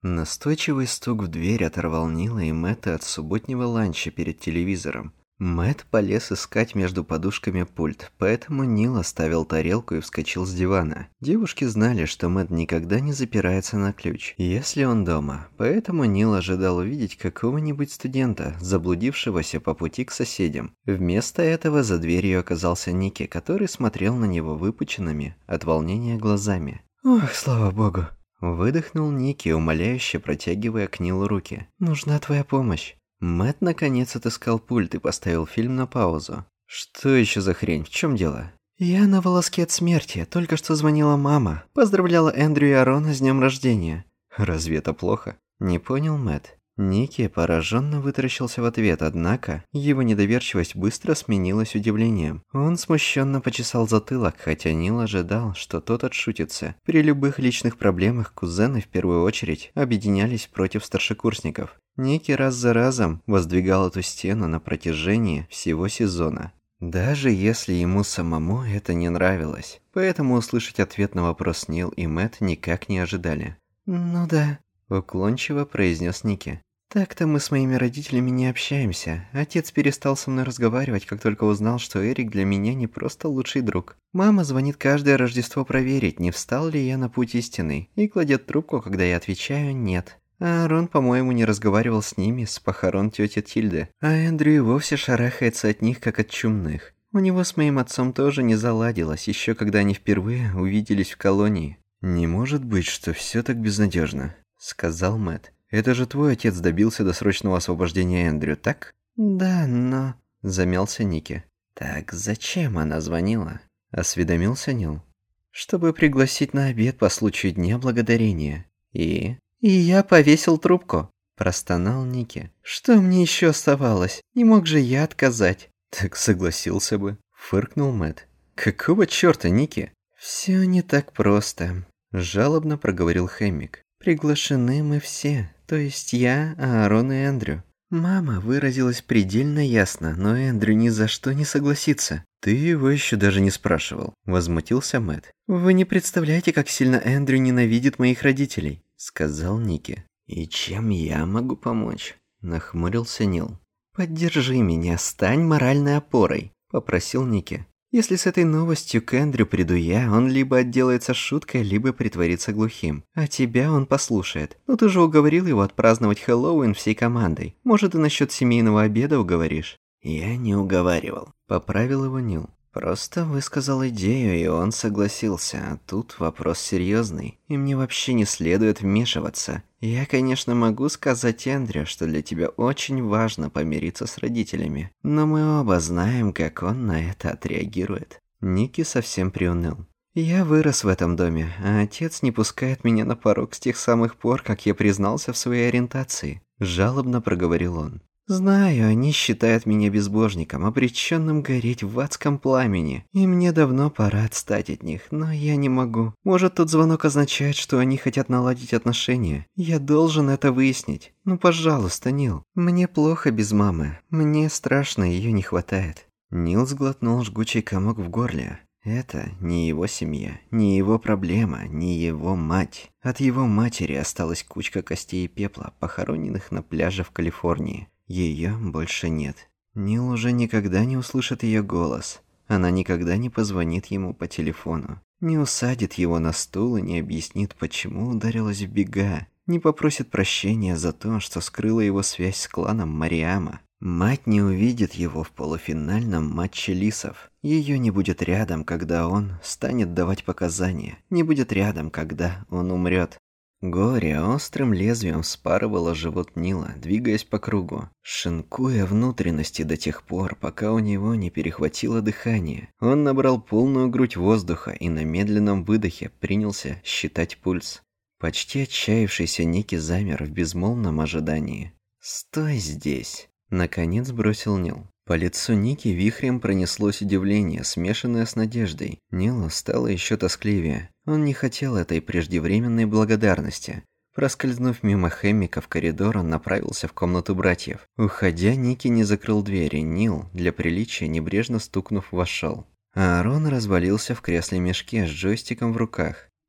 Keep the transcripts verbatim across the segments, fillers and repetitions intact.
Настойчивый стук в дверь оторвал Нила и Мэтта от субботнего ланча перед телевизором. Мэтт полез искать между подушками пульт, поэтому Нил оставил тарелку и вскочил с дивана. Девушки знали, что Мэтт никогда не запирается на ключ, если он дома, поэтому Нил ожидал увидеть какого-нибудь студента, заблудившегося по пути к соседям. Вместо этого за дверью оказался Ники, который смотрел на него выпученными от волнения глазами. «Ох, слава богу!» Выдохнул Ники, умоляюще протягивая к Нилу руки. «Нужна твоя помощь». Мэтт наконец отыскал пульт и поставил фильм на паузу. «Что еще за хрень? В чем дело?» «Я на волоске от смерти. Только что звонила мама. Поздравляла Эндрю и Арона с днем рождения». «Разве это плохо?» Не понял Мэтт. Ники пораженно вытаращился в ответ, однако его недоверчивость быстро сменилась удивлением. Он смущенно почесал затылок, хотя Нил ожидал, что тот отшутится. При любых личных проблемах кузены в первую очередь объединялись против старшекурсников. Ники раз за разом воздвигал эту стену на протяжении всего сезона. Даже если ему самому это не нравилось. Поэтому услышать ответ на вопрос Нил и Мэтт никак не ожидали. «Ну да», – уклончиво произнес Ники. «Так-то мы с моими родителями не общаемся. Отец перестал со мной разговаривать, как только узнал, что Эрик для меня не просто лучший друг. Мама звонит каждое Рождество проверить, не встал ли я на путь истинный, и кладет трубку, когда я отвечаю «нет». А Рон, по-моему, не разговаривал с ними с похорон тети Тильды. А Эндрю и вовсе шарахается от них, как от чумных. У него с моим отцом тоже не заладилось, еще когда они впервые увиделись в колонии». «Не может быть, что все так безнадежно», — сказал Мэтт. «Это же твой отец добился досрочного освобождения Эндрю, так?» «Да, но...» — замялся Ники. «Так зачем она звонила?» — осведомился Нил. «Чтобы пригласить на обед по случаю Дня Благодарения. И...» «И я повесил трубку», – простонал Ники. «Что мне еще оставалось? Не мог же я отказать». «Так согласился бы», – фыркнул Мэтт. «Какого черта, Ники?» «Все не так просто», – жалобно проговорил Хэммик. «Приглашены мы все, то есть я, Аарон и Эндрю. Мама выразилась предельно ясно, но Эндрю ни за что не согласится». «Ты его еще даже не спрашивал», – возмутился Мэтт. «Вы не представляете, как сильно Эндрю ненавидит моих родителей», – сказал Ники. «И чем я могу помочь?» – нахмурился Нил. «Поддержи меня, стань моральной опорой», – попросил Ники. «Если с этой новостью к Эндрю приду я, он либо отделается шуткой, либо притворится глухим. А тебя он послушает. Но ты же уговорил его отпраздновать Хэллоуин всей командой. Может, и насчет семейного обеда уговоришь?» «Я не уговаривал», – поправил его Нил. «Просто высказал идею, и он согласился, а тут вопрос серьезный, и мне вообще не следует вмешиваться. Я, конечно, могу сказать Эндрю, что для тебя очень важно помириться с родителями, но мы оба знаем, как он на это отреагирует». Ники совсем приуныл. «Я вырос в этом доме, а отец не пускает меня на порог с тех самых пор, как я признался в своей ориентации», – жалобно проговорил он. «Знаю, они считают меня безбожником, обреченным гореть в адском пламени, и мне давно пора отстать от них, но я не могу. Может, тот звонок означает, что они хотят наладить отношения? Я должен это выяснить. Ну, пожалуйста, Нил. Мне плохо без мамы. Мне страшно, ее не хватает». Нил сглотнул жгучий комок в горле. Это не его семья, не его проблема, не его мать. От его матери осталась кучка костей и пепла, похороненных на пляже в Калифорнии. Ее больше нет. Нил уже никогда не услышит ее голос. Она никогда не позвонит ему по телефону. Не усадит его на стул и не объяснит, почему ударилась в бега. Не попросит прощения за то, что скрыла его связь с кланом Мариама. Мать не увидит его в полуфинальном матче лисов. Ее не будет рядом, когда он станет давать показания. Не будет рядом, когда он умрет. Горе острым лезвием вспарывало живот Нила, двигаясь по кругу, шинкуя внутренности до тех пор, пока у него не перехватило дыхание. Он набрал полную грудь воздуха и на медленном выдохе принялся считать пульс. Почти отчаявшийся Ники замер в безмолвном ожидании. «Стой здесь!» – наконец бросил Нил. По лицу Ники вихрем пронеслось удивление, смешанное с надеждой. Нилу стало еще тоскливее. Он не хотел этой преждевременной благодарности. Проскользнув мимо Хэммика в коридор, он направился в комнату братьев. Уходя, Ники не закрыл дверь, и Нил, для приличия, небрежно стукнув, вошел. Аарон развалился в кресле-мешке с джойстиком в руках.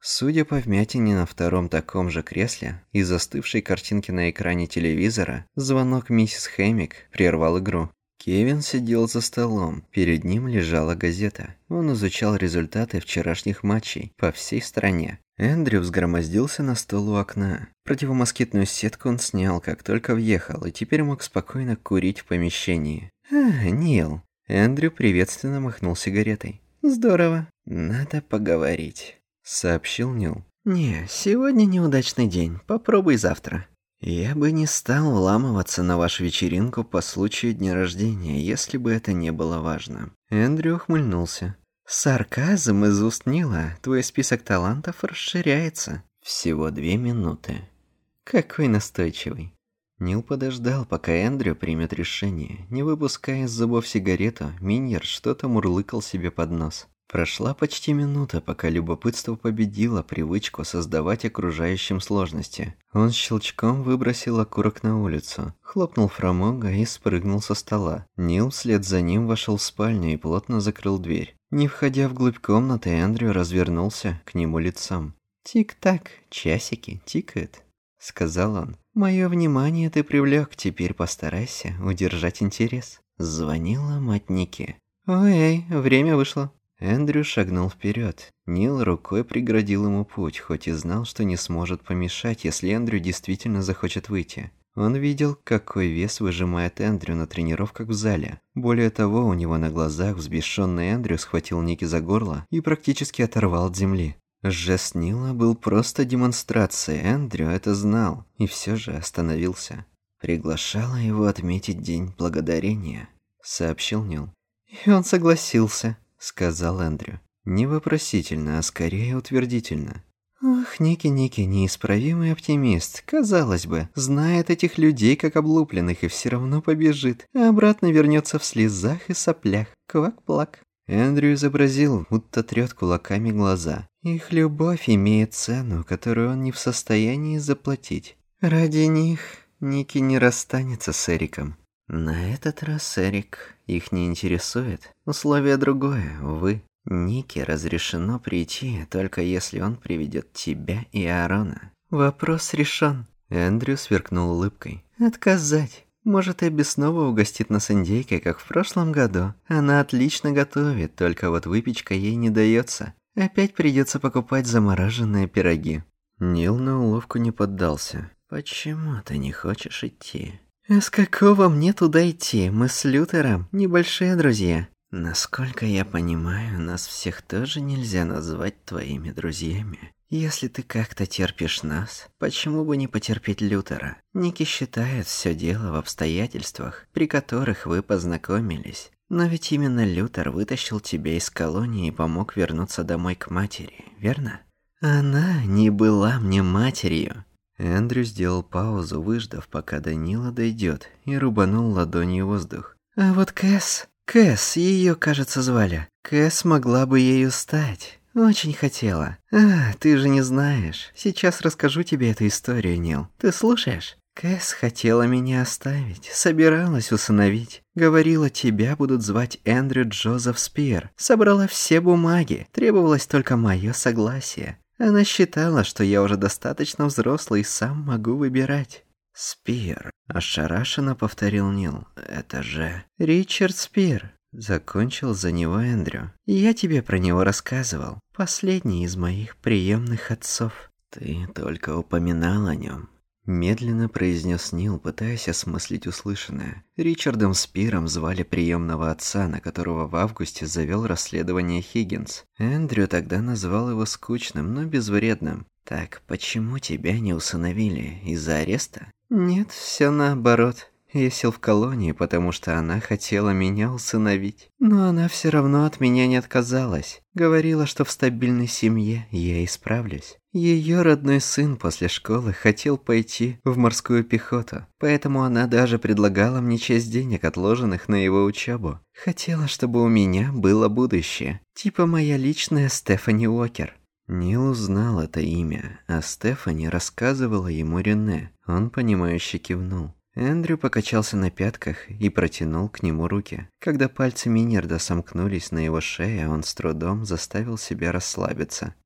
Судя по вмятине на втором таком же кресле и застывшей картинке на экране телевизора, звонок миссис Хэммик прервал игру. Кевин сидел за столом, перед ним лежала газета. Он изучал результаты вчерашних матчей по всей стране. Эндрю взгромоздился на стол у окна. Противомоскитную сетку он снял, как только въехал, и теперь мог спокойно курить в помещении. «А, Нил». Эндрю приветственно махнул сигаретой. «Здорово. Надо поговорить», — сообщил Нил. «Не, сегодня неудачный день. Попробуй завтра». «Я бы не стал вламываться на вашу вечеринку по случаю дня рождения, если бы это не было важно». Эндрю ухмыльнулся. «Сарказм из уст Нила. Твой список талантов расширяется». «Всего две минуты». «Какой настойчивый». Нил подождал, пока Эндрю примет решение. Не выпуская из зубов сигарету, Миньер что-то мурлыкал себе под нос. Прошла почти минута, пока любопытство победило привычку создавать окружающим сложности. Он щелчком выбросил окурок на улицу, хлопнул фрамуга и спрыгнул со стола. Нил вслед за ним вошел в спальню и плотно закрыл дверь. Не входя вглубь комнаты, Эндрю развернулся к нему лицом. «Тик-так, часики тикают», — сказал он. «Мое внимание ты привлек, теперь постарайся удержать интерес». Звонила мать Ники. «Ой, время вышло». Эндрю шагнул вперед. Нил рукой преградил ему путь, хоть и знал, что не сможет помешать, если Эндрю действительно захочет выйти. Он видел, какой вес выжимает Эндрю на тренировках в зале. Более того, у него на глазах взбешенный Эндрю схватил Ники за горло и практически оторвал от земли. Жест Нила был просто демонстрацией, Эндрю это знал, и все же остановился. «Приглашала его отметить День Благодарения», — сообщил Нил. «И он согласился», — сказал Эндрю. Не вопросительно, а скорее утвердительно. «Ох, Ники, Ники, неисправимый оптимист. Казалось бы, знает этих людей как облупленных и все равно побежит, а обратно вернется в слезах и соплях. Квак-плак». Эндрю изобразил, будто трет кулаками глаза. Их любовь имеет цену, которую он не в состоянии заплатить. Ради них Ники не расстанется с Эриком. На этот раз Эрик их не интересует. Условие другое, увы. Нике разрешено прийти, только если он приведет тебя и Аарона. Вопрос решен. Эндрю сверкнул улыбкой. Отказать. Может, Эбби снова угостит нас индейкой, как в прошлом году. Она отлично готовит, только вот выпечка ей не дается. Опять придется покупать замороженные пироги. Нил на уловку не поддался. Почему ты не хочешь идти? А с какого мне туда идти? Мы с Лютером небольшие друзья. Насколько я понимаю, нас всех тоже нельзя назвать твоими друзьями. Если ты как-то терпишь нас, почему бы не потерпеть Лютера? Ники считает все дело в обстоятельствах, при которых вы познакомились. Но ведь именно Лютер вытащил тебя из колонии и помог вернуться домой к матери, верно? Она не была мне матерью. Эндрю сделал паузу, выждав, пока до Нила дойдет, и рубанул ладонью воздух. А вот Кэс... Кэс, ее, кажется, звали. Кэс могла бы ею стать. Очень хотела. А, ты же не знаешь. Сейчас расскажу тебе эту историю, Нил. Ты слушаешь? Кэс хотела меня оставить, собиралась усыновить. Говорила, тебя будут звать Эндрю Джозеф Спир. Собрала все бумаги, требовалось только мое согласие. Она считала, что я уже достаточно взрослый и сам могу выбирать. «Спир», – ошарашенно повторил Нил. «Это же...» «Ричард Спир», – закончил за него Эндрю. «Я тебе про него рассказывал. Последний из моих приемных отцов». «Ты только упоминал о нем», – медленно произнес Нил, пытаясь осмыслить услышанное. Ричардом Спиром звали приемного отца, на которого в августе завел расследование Хиггинс. Эндрю тогда назвал его скучным, но безвредным. «Так почему тебя не усыновили? Из-за ареста?» «Нет, все наоборот. Я сел в колонии, потому что она хотела меня усыновить. Но она все равно от меня не отказалась. Говорила, что в стабильной семье я исправлюсь. Ее родной сын после школы хотел пойти в морскую пехоту, поэтому она даже предлагала мне часть денег, отложенных на его учебу. Хотела, чтобы у меня было будущее. Типа моя личная Стефани Уокер». Нил узнал это имя, а Стефани рассказывала ему Рене. Он понимающе кивнул. Эндрю покачался на пятках и протянул к нему руки. Когда пальцы Миньерда сомкнулись на его шее, он с трудом заставил себя расслабиться.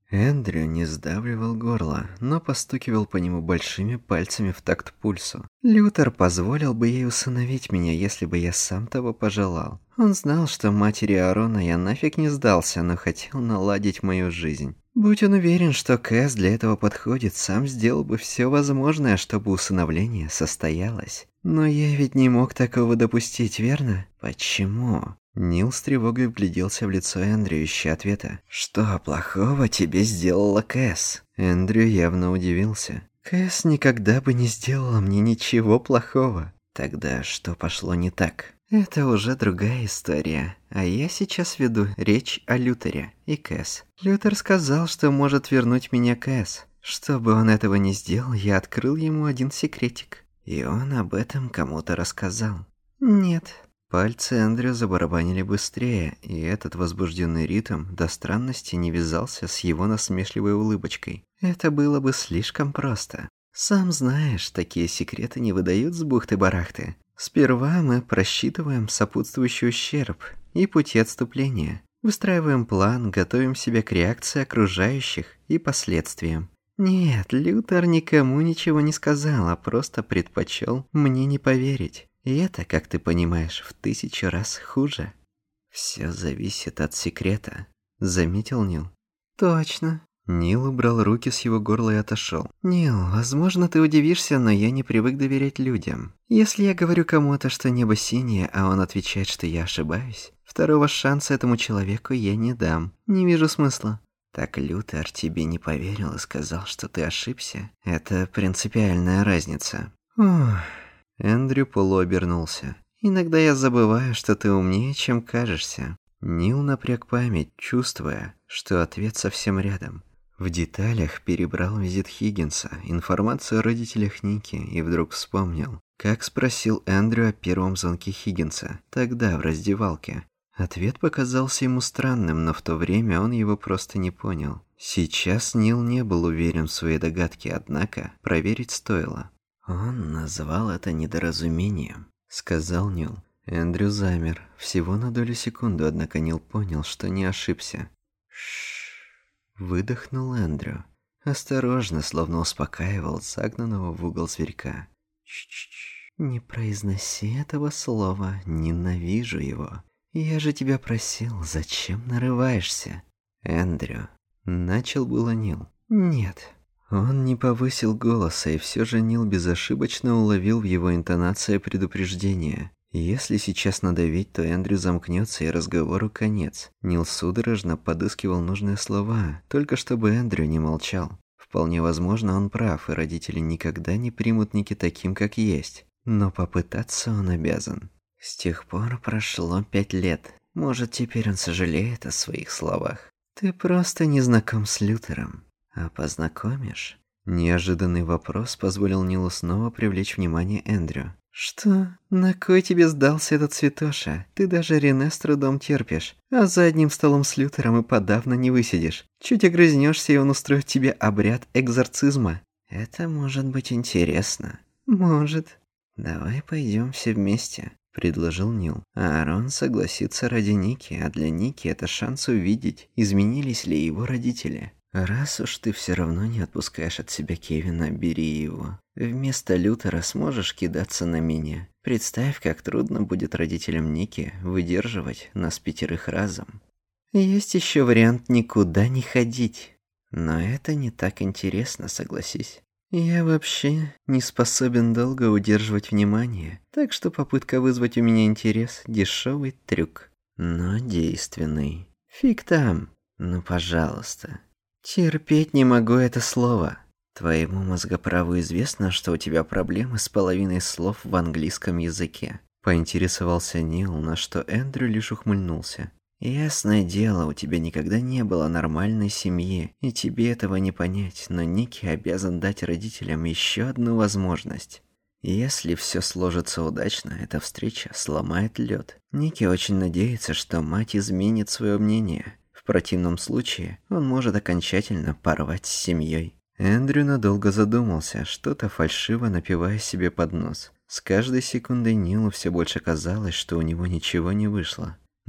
Эндрю не сдавливал горло, но постукивал по нему большими пальцами в такт пульсу. Лютер позволил бы ей усыновить меня, если бы я сам того пожелал. Он знал, что матери Аарона я нафиг не сдался, но хотел наладить мою жизнь. Будь он уверен, что Кэс для этого подходит, сам сделал бы все возможное, чтобы усыновление состоялось. Но я ведь не мог такого допустить, верно? Почему? Нил с тревогой вгляделся в лицо Эндрю, ища ответа. «Что плохого тебе сделала Кэс?» Эндрю явно удивился. «Кэс никогда бы не сделала мне ничего плохого». «Тогда что пошло не так?» «Это уже другая история. А я сейчас веду речь о Лютере и Кэс. Лютер сказал, что может вернуть меня Кэс. Чтобы он этого не сделал, я открыл ему один секретик. И он об этом кому-то рассказал». «Нет». Пальцы Эндрю забарабанили быстрее, и этот возбужденный ритм до странности не вязался с его насмешливой улыбочкой. Это было бы слишком просто. Сам знаешь, такие секреты не выдают с бухты-барахты. Сперва мы просчитываем сопутствующий ущерб и пути отступления. Выстраиваем план, готовим себя к реакции окружающих и последствиям. Нет, Лютер никому ничего не сказал, а просто предпочел мне не поверить. И это, как ты понимаешь, в тысячу раз хуже. Все зависит от секрета, заметил Нил. Точно. Нил убрал руки с его горла и отошел. Нил, возможно, ты удивишься, но я не привык доверять людям. Если я говорю кому-то, что небо синее, а он отвечает, что я ошибаюсь, второго шанса этому человеку я не дам. Не вижу смысла. Так Лютер тебе не поверил и сказал, что ты ошибся? Это принципиальная разница. Ух. Эндрю полуобернулся. «Иногда я забываю, что ты умнее, чем кажешься». Нил напряг память, чувствуя, что ответ совсем рядом. В деталях перебрал визит Хиггинса, информацию о родителях Ники, и вдруг вспомнил, как спросил Эндрю о первом звонке Хиггинса, тогда в раздевалке. Ответ показался ему странным, но в то время он его просто не понял. Сейчас Нил не был уверен в своей догадке, однако проверить стоило. «Он назвал это недоразумением», — сказал Нил. Эндрю замер, всего на долю секунды, однако Нил понял, что не ошибся. «Шшш», — выдохнул Эндрю. Осторожно, словно успокаивал загнанного в угол зверька. «Чш-чш, не произноси этого слова, ненавижу его. Я же тебя просил, зачем нарываешься?» «Эндрю», — начал было Нил. «Нет». Он не повысил голоса, и все же Нил безошибочно уловил в его интонации предупреждение. Если сейчас надавить, то Эндрю замкнется, и разговору конец. Нил судорожно подыскивал нужные слова, только чтобы Эндрю не молчал. Вполне возможно, он прав, и родители никогда не примут Ники таким, как есть. Но попытаться он обязан. С тех пор прошло пять лет. Может, теперь он сожалеет о своих словах. «Ты просто не знаком с Лютером. А познакомишь?» Неожиданный вопрос позволил Нилу снова привлечь внимание Эндрю. «Что? На кой тебе сдался этот святоша? Ты даже Рене с трудом терпишь, а за одним столом с Лютером и подавно не высидишь. Чуть огрызнешься, и он устроит тебе обряд экзорцизма». «Это может быть интересно». «Может». «Давай пойдем все вместе», — предложил Нил. Аарон согласится ради Ники, а для Ники это шанс увидеть, изменились ли его родители. «Раз уж ты все равно не отпускаешь от себя Кевина, бери его. Вместо Лютера сможешь кидаться на меня. Представь, как трудно будет родителям Ники выдерживать нас пятерых разом. Есть еще вариант никуда не ходить. Но это не так интересно, согласись. Я вообще не способен долго удерживать внимание, так что попытка вызвать у меня интерес – дешевый трюк. Но действенный. Фиг там. Ну, пожалуйста». «Терпеть не могу это слово. Твоему мозгоправу известно, что у тебя проблемы с половиной слов в английском языке?» Поинтересовался Нил, на что Эндрю лишь ухмыльнулся. «Ясное дело, у тебя никогда не было нормальной семьи, и тебе этого не понять, но Ники обязан дать родителям еще одну возможность. Если все сложится удачно, эта встреча сломает лед. Ники очень надеется, что мать изменит свое мнение. В противном случае он может окончательно порвать с семьей». Эндрю надолго задумался, что-то фальшиво напевая себе под нос. С каждой секундой Нилу все больше казалось, что у него ничего не вышло.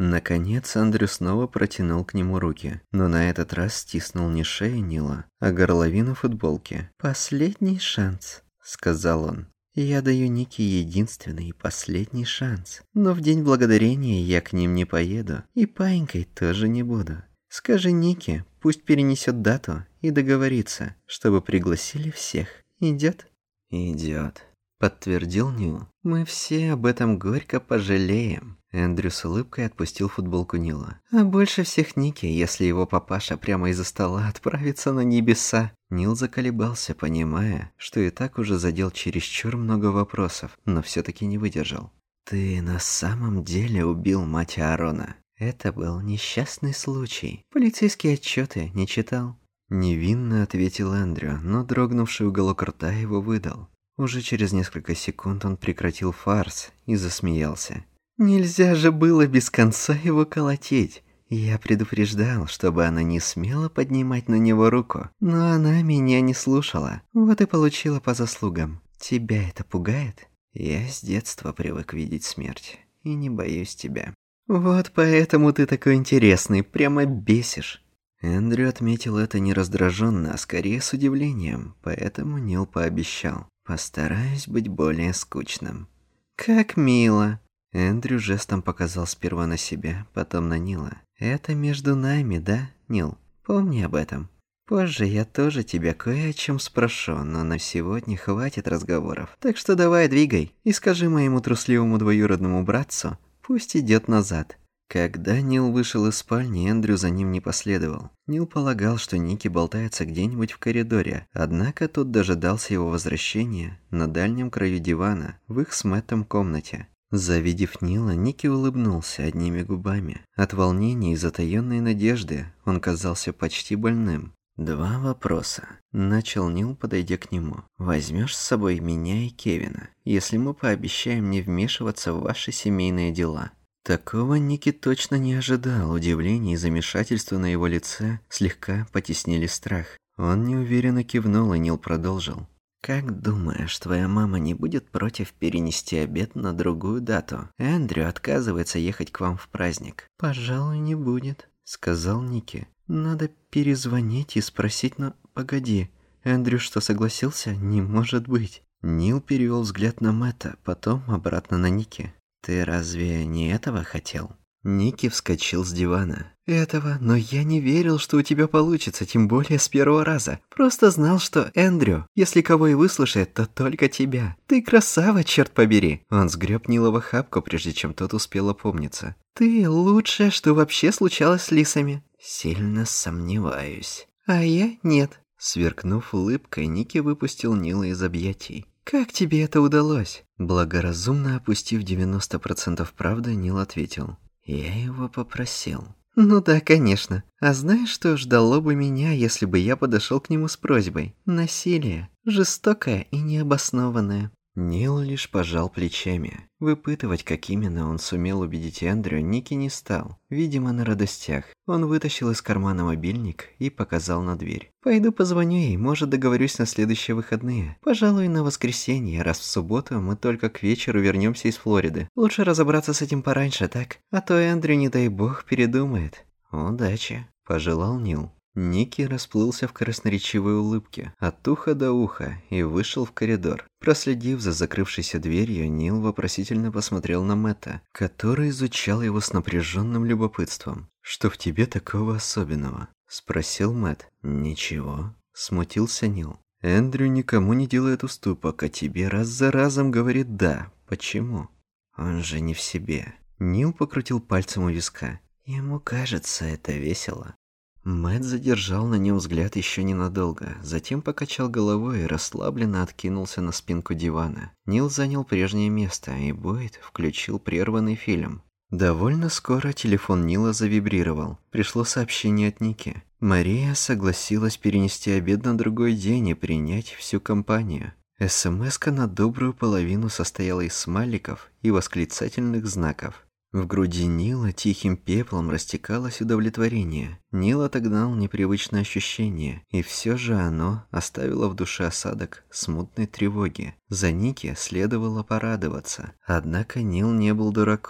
Наконец Эндрю снова протянул к нему руки, но на этот раз стиснул не шею Нила, а горловину футболки. «Последний шанс», — сказал он. «Я даю Нике единственный и последний шанс. Но в день благодарения я к ним не поеду, и паинькой тоже не буду. Скажи Нике, пусть перенесет дату и договорится, чтобы пригласили всех. Идет?» «Идет», — подтвердил Нил. «Мы все об этом горько пожалеем». Эндрю с улыбкой отпустил футболку Нила. «А больше всех Ники, если его папаша прямо из-за стола отправится на небеса». Нил заколебался, понимая, что и так уже задел чересчур много вопросов, но все-таки не выдержал. «Ты на самом деле убил мать Аарона? Это был несчастный случай. Полицейские отчеты не читал?» Невинно ответил Эндрю, но дрогнувший уголок рта его выдал. Уже через несколько секунд он прекратил фарс и засмеялся. «Нельзя же было без конца его колотить. Я предупреждал, чтобы она не смела поднимать на него руку, но она меня не слушала. Вот и получила по заслугам. Тебя это пугает? Я с детства привык видеть смерть и не боюсь тебя. Вот поэтому ты такой интересный, прямо бесишь». Эндрю отметил это не раздраженно, а скорее с удивлением, поэтому Нил пообещал: «Постараюсь быть более скучным». «Как мило!» Эндрю жестом показал сперва на себя, потом на Нила. «Это между нами, да, Нил? Помни об этом. Позже я тоже тебя кое о чем спрошу, но на сегодня хватит разговоров. Так что давай двигай и скажи моему трусливому двоюродному братцу, пусть идет назад». Когда Нил вышел из спальни, Эндрю за ним не последовал. Нил полагал, что Ники болтается где-нибудь в коридоре, однако тот дожидался его возвращения на дальнем краю дивана, в их с Мэттом комнате. Завидев Нила, Ники улыбнулся одними губами. От волнения и затаённой надежды он казался почти больным. «Два вопроса», — начал Нил, подойдя к нему. «Возьмешь с собой меня и Кевина, если мы пообещаем не вмешиваться в ваши семейные дела?» Такого Ники точно не ожидал. Удивление и замешательство на его лице слегка потеснили страх. Он неуверенно кивнул, и Нил продолжил. «Как думаешь, твоя мама не будет против перенести обед на другую дату? Эндрю отказывается ехать к вам в праздник». «Пожалуй, не будет», — сказал Ники. «Надо перезвонить и спросить, но... Погоди, Эндрю что, согласился? Не может быть». Нил перевел взгляд на Мэтта, потом обратно на Ники. «Ты разве не этого хотел?» Ники вскочил с дивана. «Этого? Но я не верил, что у тебя получится, тем более с первого раза. Просто знал, что Эндрю, если кого и выслушает, то только тебя. Ты красава, черт побери!» Он сгреб Нила в охапку, прежде чем тот успел опомниться. «Ты лучшее, что вообще случалось с лисами». «Сильно сомневаюсь». «А я нет». Сверкнув улыбкой, Ники выпустил Нила из объятий. «Как тебе это удалось?» Благоразумно опустив девяносто процентов правды, Нил ответил. «Я его попросил». «Ну да, конечно. А знаешь, что ждало бы меня, если бы я подошел к нему с просьбой? Насилие. Жестокое и необоснованное». Нил лишь пожал плечами. Выпытывать, как именно он сумел убедить Эндрю, Ники не стал. Видимо, на радостях. Он вытащил из кармана мобильник и показал на дверь. «Пойду позвоню ей, может, договорюсь на следующие выходные. Пожалуй, на воскресенье, раз в субботу мы только к вечеру вернемся из Флориды. Лучше разобраться с этим пораньше, так? А то Эндрю, не дай бог, передумает». «Удачи», – пожелал Нил. Ники расплылся в красноречивой улыбке от уха до уха и вышел в коридор. Проследив за закрывшейся дверью, Нил вопросительно посмотрел на Мэтта, который изучал его с напряженным любопытством. «Что в тебе такого особенного?» – спросил Мэтт. «Ничего», – смутился Нил. «Эндрю никому не делает уступок, а тебе раз за разом говорит «да». Почему?» «Он же не в себе». Нил покрутил пальцем у виска. «Ему кажется, это весело». Мэтт задержал на нем взгляд еще ненадолго, затем покачал головой и расслабленно откинулся на спинку дивана. Нил занял прежнее место, и Бойд включил прерванный фильм. Довольно скоро телефон Нила завибрировал. Пришло сообщение от Ники. Мария согласилась перенести обед на другой день и принять всю компанию. СМС-ка на добрую половину состояла из смайликов и восклицательных знаков. В груди Нила тихим пеплом растекалось удовлетворение. Нил отогнал непривычное ощущение, и все же оно оставило в душе осадок смутной тревоги. За Ники следовало порадоваться. Однако Нил не был дураком.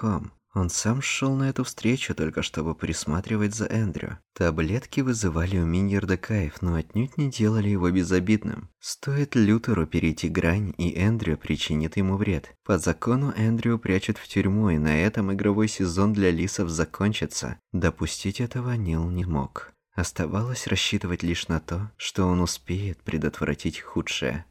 Он сам шел на эту встречу только чтобы присматривать за Эндрю. Таблетки вызывали у Миньярда кайф, но отнюдь не делали его безобидным. Стоит Лютеру перейти грань, и Эндрю причинит ему вред. По закону Эндрю прячут в тюрьму, и на этом игровой сезон для лисов закончится. Допустить этого Нил не мог. Оставалось рассчитывать лишь на то, что он успеет предотвратить худшее.